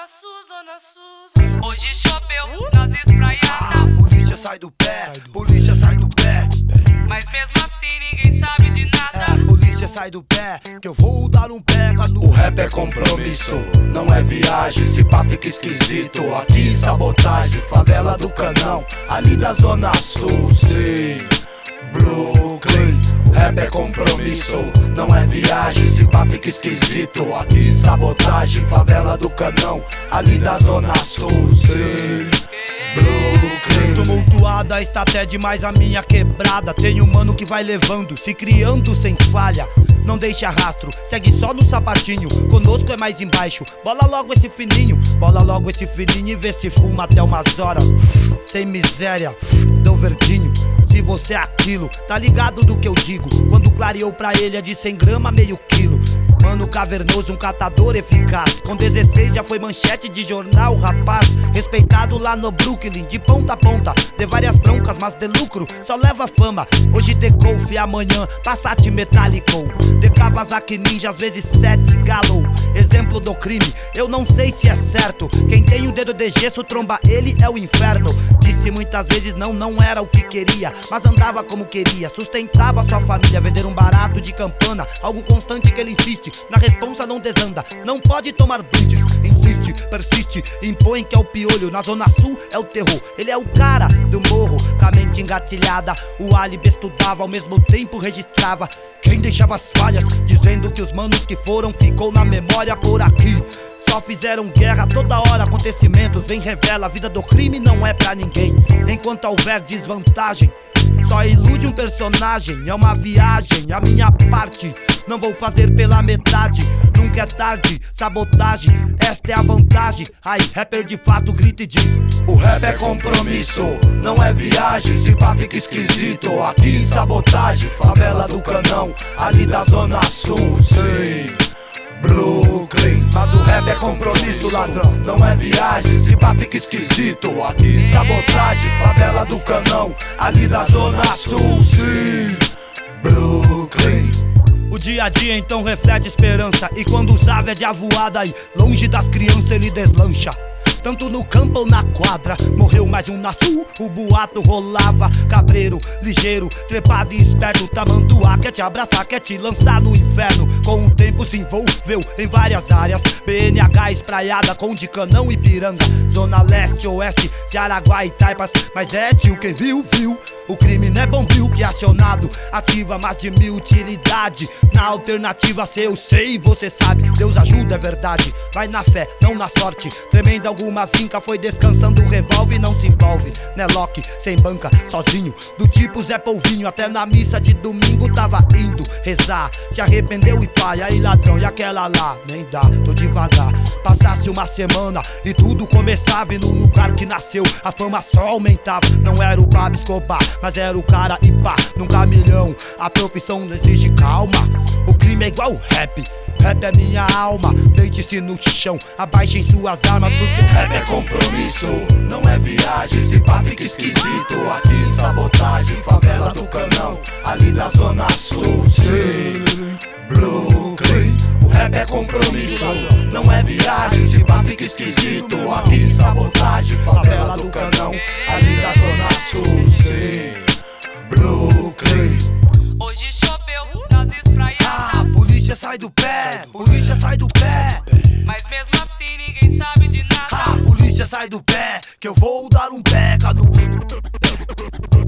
Zona Sul. Hoje choveu nas espraiadas. Polícia sai do pé, polícia sai do pé. Mas mesmo assim ninguém sabe de nada. Polícia sai do pé, que eu vou dar um pega no. O rap é compromisso, não é viagem. Se pá fica esquisito, aqui sabotagem. Favela do Canão, ali da Zona Sul. Sim, Brooklyn. O rap é compromisso, não é viagem. Se pá fica esquisito, aqui sabotagem. Favela do Canão, ali da Zona Sul. Sim, Brooklyn. Tumultuada está até demais a minha quebrada. Tem um mano que vai levando, se criando sem falha. Não deixa rastro, segue só no sapatinho. Conosco é mais embaixo, bola logo esse fininho. Bola logo esse fininho e vê se fuma até umas horas. Sem miséria, deu verdinho. Se você é aquilo, tá ligado do que eu digo. Quando clareou pra ele é de 100 gramas, meio quilo. Mano cavernoso, um catador eficaz. Com 16 já foi manchete de jornal, rapaz. Respeitado lá no Brooklyn, de ponta a ponta. De várias broncas, mas de lucro, só leva fama. Hoje de Golf, amanhã Passat Metallico. De Kawasaki Ninja, às vezes 7 Galo. Exemplo do crime, eu não sei se é certo. Quem tem o dedo de gesso, tromba ele é o inferno. Disse muitas vezes não era o que queria, mas andava como queria, sustentava sua família. Vender um barato de campana, algo constante que ele insiste. Na responsa não desanda, não pode tomar brindes. Insiste, persiste, impõe que é o piolho. Na Zona Sul é o terror, ele é o cara do morro. Com a mente engatilhada, o álibi estudava, ao mesmo tempo registrava quem deixava as falhas, dizendo que os manos que foram ficou na memória por aqui. Só fizeram guerra toda hora, acontecimentos vem revela. A vida do crime não é pra ninguém, enquanto houver desvantagem. Só ilude um personagem, é uma viagem. A minha parte, não vou fazer pela metade. Nunca é tarde, sabotagem, esta é a vantagem. Aí, rapper de fato grita e diz: o rap é compromisso, não é viagem. Se pá fica esquisito, aqui sabotagem. Favela do Canão, ali da Zona Sul. Sim, Brooklyn. Mas o rap é compromisso, ladrão, não é viagem. Se pá fica esquisito, aqui sabotagem. Favela do Canão, ali da Zona Sul. Sim, Brooklyn. O dia a dia então reflete esperança. E quando usava é de avoada e longe das crianças ele deslancha. Tanto no campo ou na quadra, morreu mais um na sul, o boato rolava. Cabreiro, ligeiro, trepado e esperto. Tamanduá quer te abraçar, quer te lançar no inferno. Com o tempo se envolveu em várias áreas. BNH espraiada com de Canão e Piranga. Zona Leste, Oeste, de Araguá e Taipas. Mas é tio, quem viu, viu. O crime não é bombril que acionado ativa mais de 1000 utilidade. Na alternativa se eu sei, você sabe, Deus ajuda, é verdade. Vai na fé, não na sorte. Tremenda alguma zinca foi descansando o revólver e não se envolve. Né Loki, sem banca, sozinho, do tipo Zé Polvinho. Até na missa de domingo tava indo rezar. Se arrependeu e pá, e aí ladrão, e aquela lá? Nem dá, tô devagar. Passasse uma semana e tudo começava. E no lugar que nasceu a fama só aumentava. Não era o Pablo Escobar, mas era o cara e pá, num caminhão. A profissão não exige calma. O crime é igual o rap, rap é minha alma. Deite-se no chão, abaixem suas armas, porque rap é compromisso, não é viagem. Se pá fica esquisito, aqui sabotagem. Favela do Canão, ali da Zona Sul. Sim, Brooklyn. O rap é compromisso, não é viagem. Se pá fica esquisito, aqui sabotagem. Favela do Canão, ali da Zona Sul. Sim, Brooklyn. Hoje choveu nas espraiadas. Polícia sai do pé, polícia sai do pé. Mas mesmo assim ninguém sabe de nada. Polícia sai do pé, que eu vou dar um pega no.